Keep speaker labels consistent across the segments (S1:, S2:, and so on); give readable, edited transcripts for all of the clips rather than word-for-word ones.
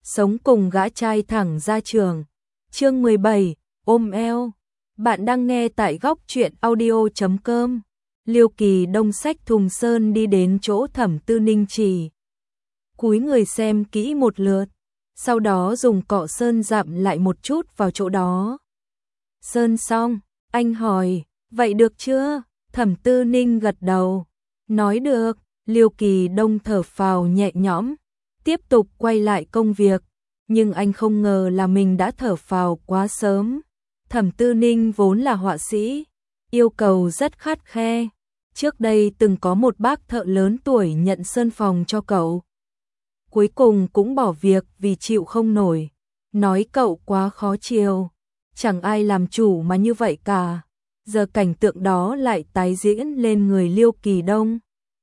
S1: sống cùng gã trai thẳng ra trường. Chương 17, ôm eo. Bạn đang nghe tại góc truyện audio.com. Liêu Kỳ Đông xách thùng sơn đi đến chỗ Thẩm Tư Ninh chỉ. Cúi người xem kỹ một lượt, sau đó dùng cọ sơn dặm lại một chút vào chỗ đó. Sơn xong, anh hỏi, vậy được chưa? Thẩm Tư Ninh gật đầu, nói được. Liêu Kỳ Đông thở phào nhẹ nhõm, tiếp tục quay lại công việc, nhưng anh không ngờ là mình đã thở phào quá sớm. Thẩm Tư Ninh vốn là họa sĩ, yêu cầu rất khắt khe. Trước đây từng có một bác thợ lớn tuổi nhận sơn phòng cho cậu. Cuối cùng cũng bỏ việc vì chịu không nổi, nói cậu quá khó chiều, chẳng ai làm chủ mà như vậy cả. Giờ cảnh tượng đó lại tái diễn lên người Liêu Kỳ Đông.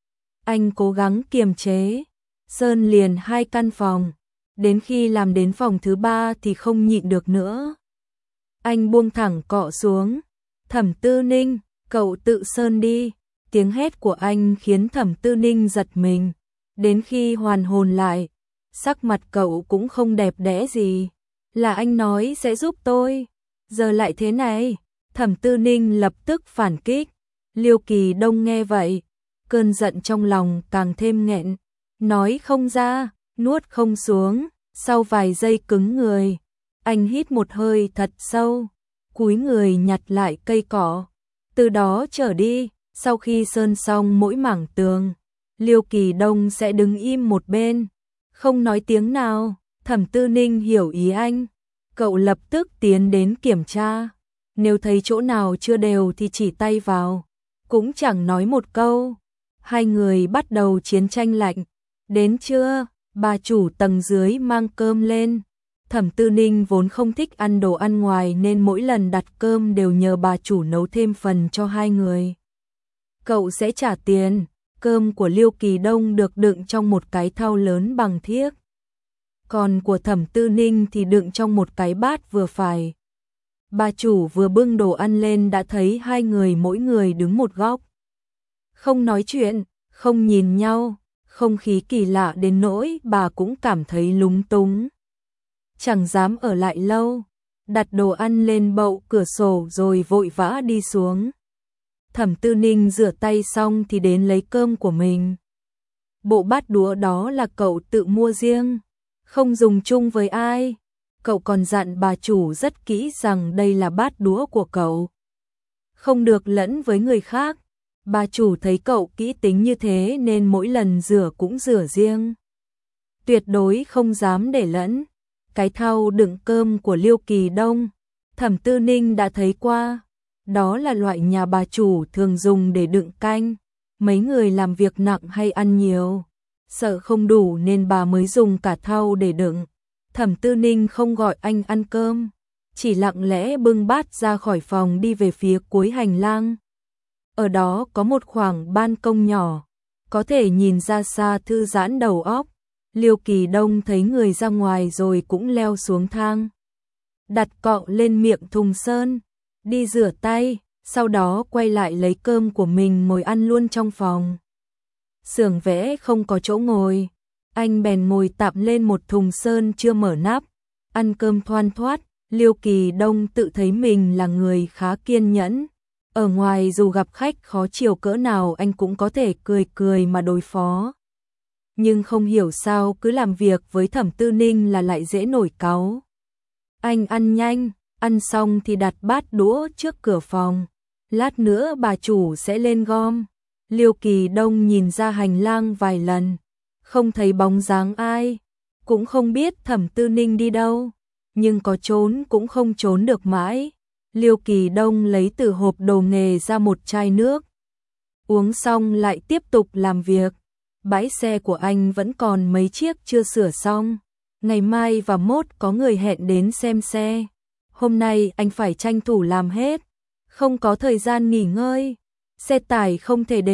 S1: Anh cố gắng kiềm chế, sơn liền 2 căn phòng, đến khi làm đến phòng thứ 3 thì không nhịn được nữa. Anh buông thẳng cọ xuống, Thẩm Tư Ninh, cậu tự sơn đi. Tiếng hét của anh khiến Thẩm Tư Ninh giật mình, đến khi hoàn hồn lại, sắc mặt cậu cũng không đẹp đẽ gì. Là anh nói sẽ giúp tôi, giờ lại thế này. Thẩm Tư Ninh lập tức phản kích. Liêu Kỳ Đông nghe vậy, cơn giận trong lòng càng thêm nghẹn, nói không ra, nuốt không xuống. Sau vài giây cứng người, anh hít một hơi thật sâu, cúi người nhặt lại cây cỏ. Từ đó trở đi, sau khi sơn xong mỗi mảng tường, Liêu Kỳ Đông sẽ đứng im một bên, không nói tiếng nào. Thẩm Tư Ninh hiểu ý anh, cậu lập tức tiến đến kiểm tra. Nếu thấy chỗ nào chưa đều thì chỉ tay vào, cũng chẳng nói một câu. Hai người bắt đầu chiến tranh lạnh. Đến trưa, bà chủ tầng dưới mang cơm lên. Thẩm Tư Ninh vốn không thích ăn đồ ăn ngoài nên mỗi lần đặt cơm đều nhờ bà chủ nấu thêm phần cho hai người. Cậu sẽ trả tiền. Cơm của Liêu Kỳ Đông được đựng trong một cái thau lớn bằng thiếc, còn của Thẩm Tư Ninh thì đựng trong một cái bát vừa phải. Bà chủ vừa bưng đồ ăn lên đã thấy hai người mỗi người đứng một góc, không nói chuyện, không nhìn nhau, không khí kỳ lạ đến nỗi bà cũng cảm thấy lúng túng. Chẳng dám ở lại lâu, đặt đồ ăn lên bậu cửa sổ rồi vội vã đi xuống. Thẩm Tư Ninh rửa tay xong thì đến lấy cơm của mình. Bộ bát đũa đó là cậu tự mua riêng, không dùng chung với ai. Cậu còn dặn bà chủ rất kỹ rằng đây là bát đũa của cậu, không được lẫn với người khác. Bà chủ thấy cậu kỹ tính như thế nên mỗi lần rửa cũng rửa riêng, tuyệt đối không dám để lẫn. Cái thau đựng cơm của Liêu Kỳ Đông, Thẩm Tư Ninh đã thấy qua. Đó là loại nhà bà chủ thường dùng để đựng canh. Mấy người làm việc nặng hay ăn nhiều, sợ không đủ nên bà mới dùng cả thau để đựng. Thẩm Tư Ninh không gọi anh ăn cơm, chỉ lặng lẽ bưng bát ra khỏi phòng đi về phía cuối hành lang. Ở đó có một khoảng ban công nhỏ, có thể nhìn ra xa thư giãn đầu óc. Liêu Kỳ Đông thấy người ra ngoài rồi cũng leo xuống thang, đặt cọ lên miệng thùng sơn, đi rửa tay, sau đó quay lại lấy cơm của mình ngồi ăn luôn trong phòng. Xưởng vẽ không có chỗ ngồi, anh bèn ngồi tạm lên một thùng sơn chưa mở nắp, ăn cơm thoăn thoắt. Liêu Kỳ Đông tự thấy mình là người khá kiên nhẫn. Ở ngoài dù gặp khách khó chịu cỡ nào anh cũng có thể cười cười mà đối phó. Nhưng không hiểu sao cứ làm việc với Thẩm Tư Ninh là lại dễ nổi cáu. Anh ăn nhanh, ăn xong thì đặt bát đũa trước cửa phòng. Lát nữa bà chủ sẽ lên gom. Liêu Kỳ Đông nhìn ra hành lang vài lần, không thấy bóng dáng ai, cũng không biết Thẩm Tư Ninh đi đâu, nhưng có trốn cũng không trốn được mãi. Liêu Kỳ Đông lấy từ hộp đồ nghề ra một chai nước, uống xong lại tiếp tục làm việc. Bãi xe của anh vẫn còn mấy chiếc chưa sửa xong, ngày mai và mốt có người hẹn đến xem xe. Hôm nay anh phải tranh thủ làm hết, không có thời gian nghỉ ngơi. Xe tải không thể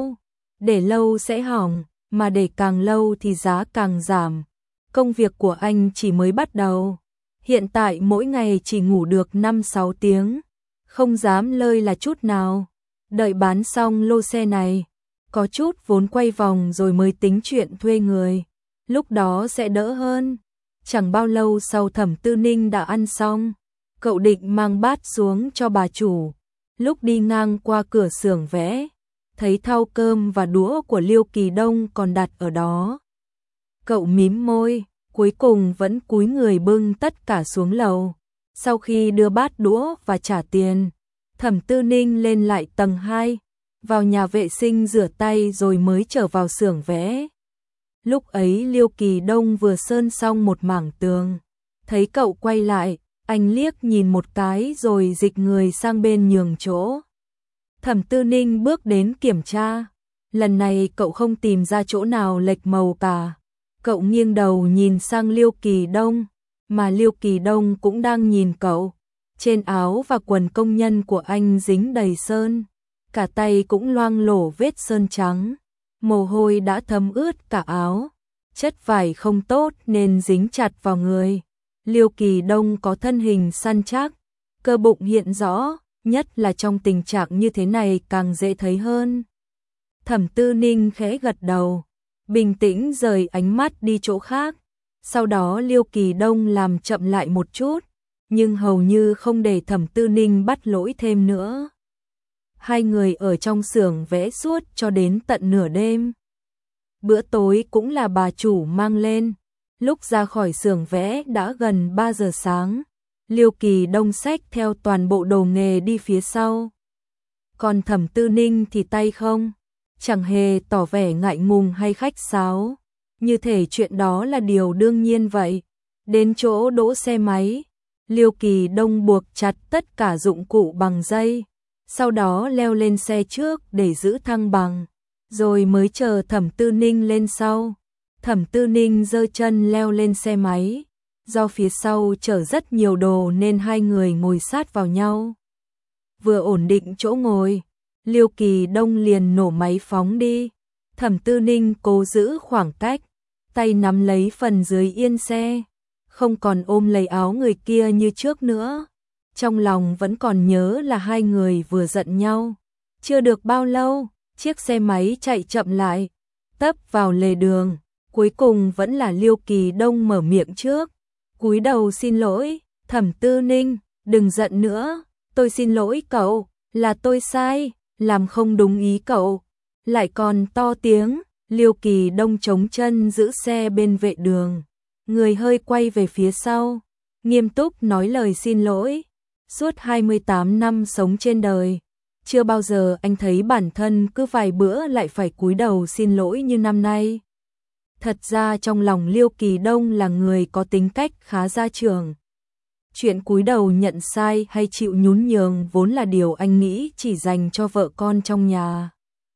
S1: để lâu sẽ hỏng, mà để càng lâu thì giá càng giảm. Công việc của anh chỉ mới bắt đầu, hiện tại mỗi ngày chỉ ngủ được 5-6 tiếng, không dám lơi là chút nào. Đợi bán xong lô xe này, có chút vốn quay vòng rồi mới tính chuyện thuê người, lúc đó sẽ đỡ hơn. Chẳng bao lâu sau Thẩm Tư Ninh đã ăn xong, cậu định mang bát xuống cho bà chủ. Lúc đi ngang qua cửa xưởng vẽ, thấy thau cơm và đũa của Liêu Kỳ Đông còn đặt ở đó. Cậu mím môi, cuối cùng vẫn cúi người bưng tất cả xuống lầu. Sau khi đưa bát đũa và trả tiền, Thẩm Tư Ninh lên lại tầng 2, vào nhà vệ sinh rửa tay rồi mới trở vào xưởng vẽ. Lúc ấy Liêu Kỳ Đông vừa sơn xong một mảng tường, thấy cậu quay lại, anh liếc nhìn một cái rồi dịch người sang bên nhường chỗ. Thẩm Tư Ninh bước đến kiểm tra, lần này cậu không tìm ra chỗ nào lệch màu cả. Cậu nghiêng đầu nhìn sang Liêu Kỳ Đông, mà Liêu Kỳ Đông cũng đang nhìn cậu. Trên áo và quần công nhân của anh dính đầy sơn, cả tay cũng loang lổ vết sơn trắng, mồ hôi đã thấm ướt cả áo. Chất vải không tốt nên dính chặt vào người. Liêu Kỳ Đông có thân hình săn chắc, cơ bụng hiện rõ, nhất là trong tình trạng như thế này càng dễ thấy hơn. Thẩm Tư Ninh khẽ gật đầu, bình tĩnh rời ánh mắt đi chỗ khác. Sau đó Liêu Kỳ Đông làm chậm lại một chút, nhưng hầu như không để Thẩm Tư Ninh bắt lỗi thêm nữa. Hai người ở trong xưởng vẽ suốt cho đến tận nửa đêm. Bữa tối cũng là bà chủ mang lên. Lúc ra khỏi xưởng vẽ đã gần 3 giờ sáng. Liêu Kỳ Đông xách theo toàn bộ đồ nghề đi phía sau. Còn Thẩm Tư Ninh thì tay không, chẳng hề tỏ vẻ ngại ngùng hay khách sáo. Như thể chuyện đó là điều đương nhiên vậy. Đến chỗ đỗ xe máy, Liêu Kỳ Đông buộc chặt tất cả dụng cụ bằng dây, sau đó leo lên xe trước để giữ thăng bằng, rồi mới chờ Thẩm Tư Ninh lên sau. Thẩm Tư Ninh giơ chân leo lên xe máy, do phía sau chở rất nhiều đồ nên hai người ngồi sát vào nhau. Vừa ổn định chỗ ngồi, Liêu Kỳ Đông liền nổ máy phóng đi. Thẩm Tư Ninh cố giữ khoảng cách, tay nắm lấy phần dưới yên xe, không còn ôm lấy áo người kia như trước nữa. Trong lòng vẫn còn nhớ là hai người vừa giận nhau. Chưa được bao lâu, chiếc xe máy chạy chậm lại, tấp vào lề đường. Cuối cùng vẫn là Liêu Kỳ Đông mở miệng trước. Cúi đầu xin lỗi, Thẩm Tư Ninh, đừng giận nữa, tôi xin lỗi cậu, là tôi sai, làm không đúng ý cậu. Lại còn to tiếng, Liêu Kỳ Đông chống chân giữ xe bên vệ đường, người hơi quay về phía sau, nghiêm túc nói lời xin lỗi. Suốt 28 năm sống trên đời, chưa bao giờ anh thấy bản thân cứ vài bữa lại phải cúi đầu xin lỗi như năm nay. Thật ra trong lòng Liêu Kỳ Đông là người có tính cách khá gia trưởng. Chuyện cúi đầu nhận sai hay chịu nhún nhường vốn là điều anh nghĩ chỉ dành cho vợ con trong nhà.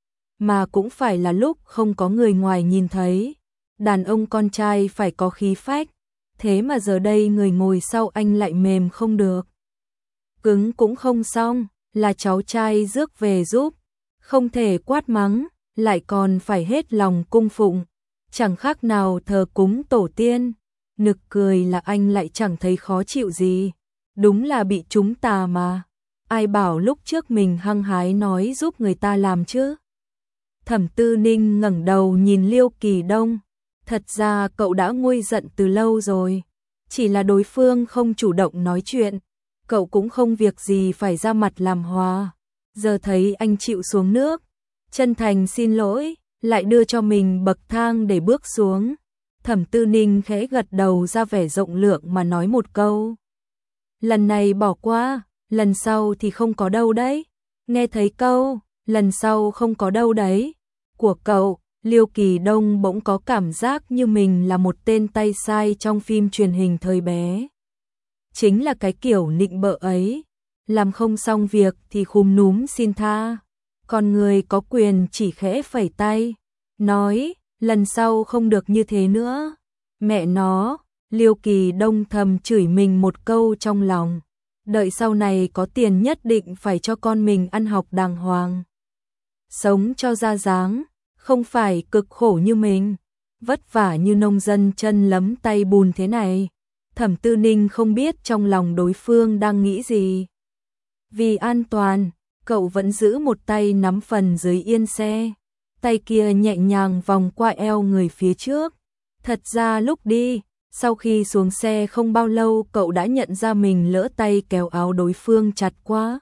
S1: Mà cũng phải là lúc không có người ngoài nhìn thấy. Đàn ông con trai phải có khí phách. Thế mà giờ đây người ngồi sau anh lại mềm không được. Cứng cũng không xong, là cháu trai rước về giúp. Không thể quát mắng, lại còn phải hết lòng cung phụng. Chẳng khác nào thờ cúng tổ tiên. Nực cười là anh lại chẳng thấy khó chịu gì. Đúng là bị chúng tà mà. Ai bảo lúc trước mình hăng hái nói giúp người ta làm chứ. Thẩm Tư Ninh ngẩng đầu nhìn Liêu Kỳ Đông. Thật ra cậu đã nguôi giận từ lâu rồi. Chỉ là đối phương không chủ động nói chuyện. Cậu cũng không việc gì phải ra mặt làm hòa. Giờ thấy anh chịu xuống nước, chân thành xin lỗi, lại đưa cho mình bậc thang để bước xuống. Thẩm Tư Ninh khẽ gật đầu ra vẻ rộng lượng mà nói một câu. Lần này bỏ qua, lần sau thì không có đâu đấy. Nghe thấy câu, lần sau không có đâu đấy, của cậu, Liêu Kỳ Đông bỗng có cảm giác như mình là một tên tay sai trong phim truyền hình thời bé. Chính là cái kiểu nịnh bợ ấy, làm không xong việc thì khúm núm xin tha. Còn người có quyền chỉ khẽ phẩy tay, nói, lần sau không được như thế nữa. Mẹ nó, Liêu Kỳ Đông thầm chửi mình một câu trong lòng. Đợi sau này có tiền nhất định phải cho con mình ăn học đàng hoàng. Sống cho ra dáng, không phải cực khổ như mình, vất vả như nông dân chân lấm tay bùn thế này. Thẩm Tư Ninh không biết trong lòng đối phương đang nghĩ gì. Vì an toàn, cậu vẫn giữ một tay nắm phần dưới yên xe, tay kia nhẹ nhàng vòng qua eo người phía trước. Thật ra lúc đi, Sau khi xuống xe không bao lâu cậu đã nhận ra mình lỡ tay kéo áo đối phương chặt quá.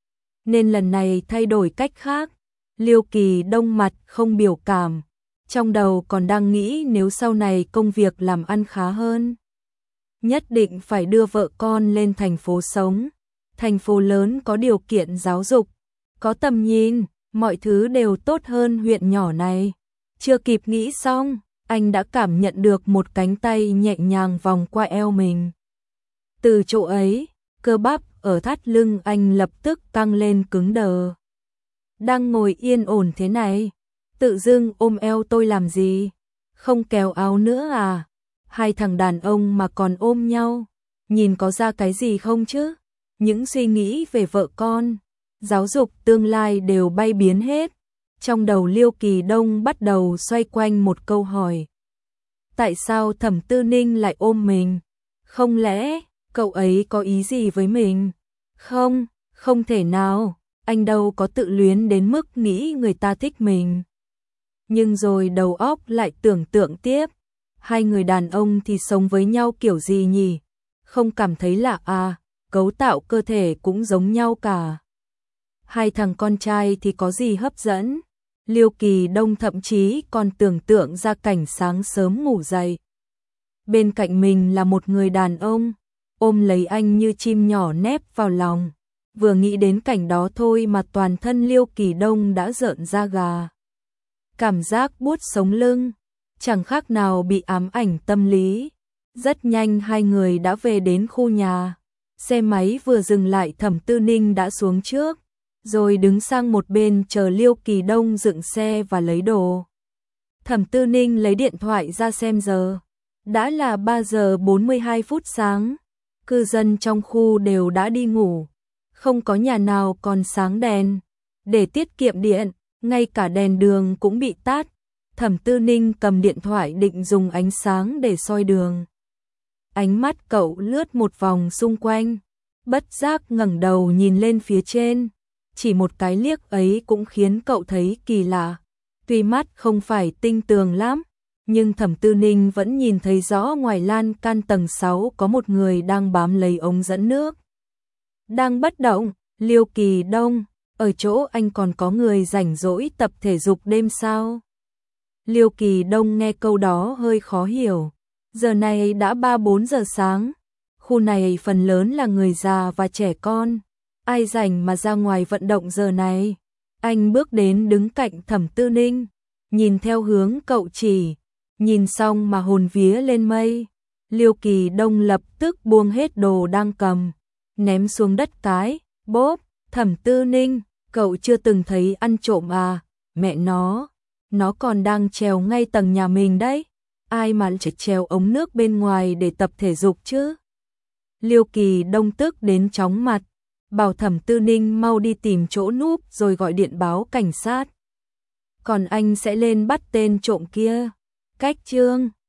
S1: Nên lần này thay đổi cách khác. Liêu Kỳ Đông mặt không biểu cảm, trong đầu còn đang nghĩ nếu sau này công việc làm ăn khá hơn, nhất định phải đưa vợ con lên thành phố sống. Thành phố lớn có điều kiện giáo dục, có tầm nhìn, mọi thứ đều tốt hơn huyện nhỏ này. Chưa kịp nghĩ xong, anh đã cảm nhận được một cánh tay nhẹ nhàng vòng qua eo mình. Từ chỗ ấy, cơ bắp ở thắt lưng anh lập tức căng lên cứng đờ. Đang ngồi yên ổn thế này, tự dưng ôm eo tôi làm gì? Không kéo áo nữa à? Hai thằng đàn ông mà còn ôm nhau, nhìn có ra cái gì không chứ? Những suy nghĩ về vợ con, giáo dục tương lai đều bay biến hết. Trong đầu Liêu Kỳ Đông bắt đầu xoay quanh một câu hỏi. Tại sao Thẩm Tư Ninh lại ôm mình? Không lẽ cậu ấy có ý gì với mình? Không, không thể nào, anh đâu có tự luyến đến mức nghĩ người ta thích mình. Nhưng rồi đầu óc lại tưởng tượng tiếp, hai người đàn ông thì sống với nhau kiểu gì nhỉ? Không cảm thấy lạ à, cấu tạo cơ thể cũng giống nhau cả. Hai thằng con trai thì có gì hấp dẫn? Liêu Kỳ Đông thậm chí còn tưởng tượng ra cảnh sáng sớm ngủ dậy. Bên cạnh mình là một người đàn ông, ôm lấy anh như chim nhỏ nép vào lòng. Vừa nghĩ đến cảnh đó thôi mà toàn thân Liêu Kỳ Đông đã rợn da gà. Cảm giác buốt sống lưng, chẳng khác nào bị ám ảnh tâm lý. Rất nhanh hai người đã về đến khu nhà. Xe máy vừa dừng lại Thẩm Tư Ninh đã xuống trước, rồi đứng sang một bên chờ Liêu Kỳ Đông dựng xe và lấy đồ. Thẩm Tư Ninh lấy điện thoại ra xem giờ. Đã là 3 giờ 42 phút sáng. Cư dân trong khu đều đã đi ngủ. Không có nhà nào còn sáng đèn. Để tiết kiệm điện, ngay cả đèn đường cũng bị tắt. Thẩm Tư Ninh cầm điện thoại định dùng ánh sáng để soi đường. Ánh mắt cậu lướt một vòng xung quanh, bất giác ngẩng đầu nhìn lên phía trên. Chỉ một cái liếc ấy cũng khiến cậu thấy kỳ lạ. Tuy mắt không phải tinh tường lắm, nhưng Thẩm Tư Ninh vẫn nhìn thấy rõ ngoài lan can tầng 6 có một người đang bám lấy ống dẫn nước. Đang bất động. Liêu Kỳ Đông, ở chỗ anh còn có người rảnh rỗi tập thể dục đêm sao? Liêu Kỳ Đông nghe câu đó hơi khó hiểu. Giờ này đã 3-4 giờ sáng. Khu này phần lớn là người già và trẻ con. Ai rảnh mà ra ngoài vận động giờ này? Anh bước đến đứng cạnh Thẩm Tư Ninh, nhìn theo hướng cậu chỉ, nhìn xong mà hồn vía lên mây. Liêu Kỳ Đông lập tức buông hết đồ đang cầm, ném xuống đất cái, bốp. Thẩm Tư Ninh, cậu chưa từng thấy ăn trộm à? Mẹ nó còn đang trèo ngay tầng nhà mình đấy. Ai mà chỉ trèo ống nước bên ngoài để tập thể dục chứ? Liêu Kỳ Đông tức đến chóng mặt, bảo Thẩm Tư Ninh mau đi tìm chỗ núp rồi gọi điện báo cảnh sát. Còn anh sẽ lên bắt tên trộm kia. Cách chương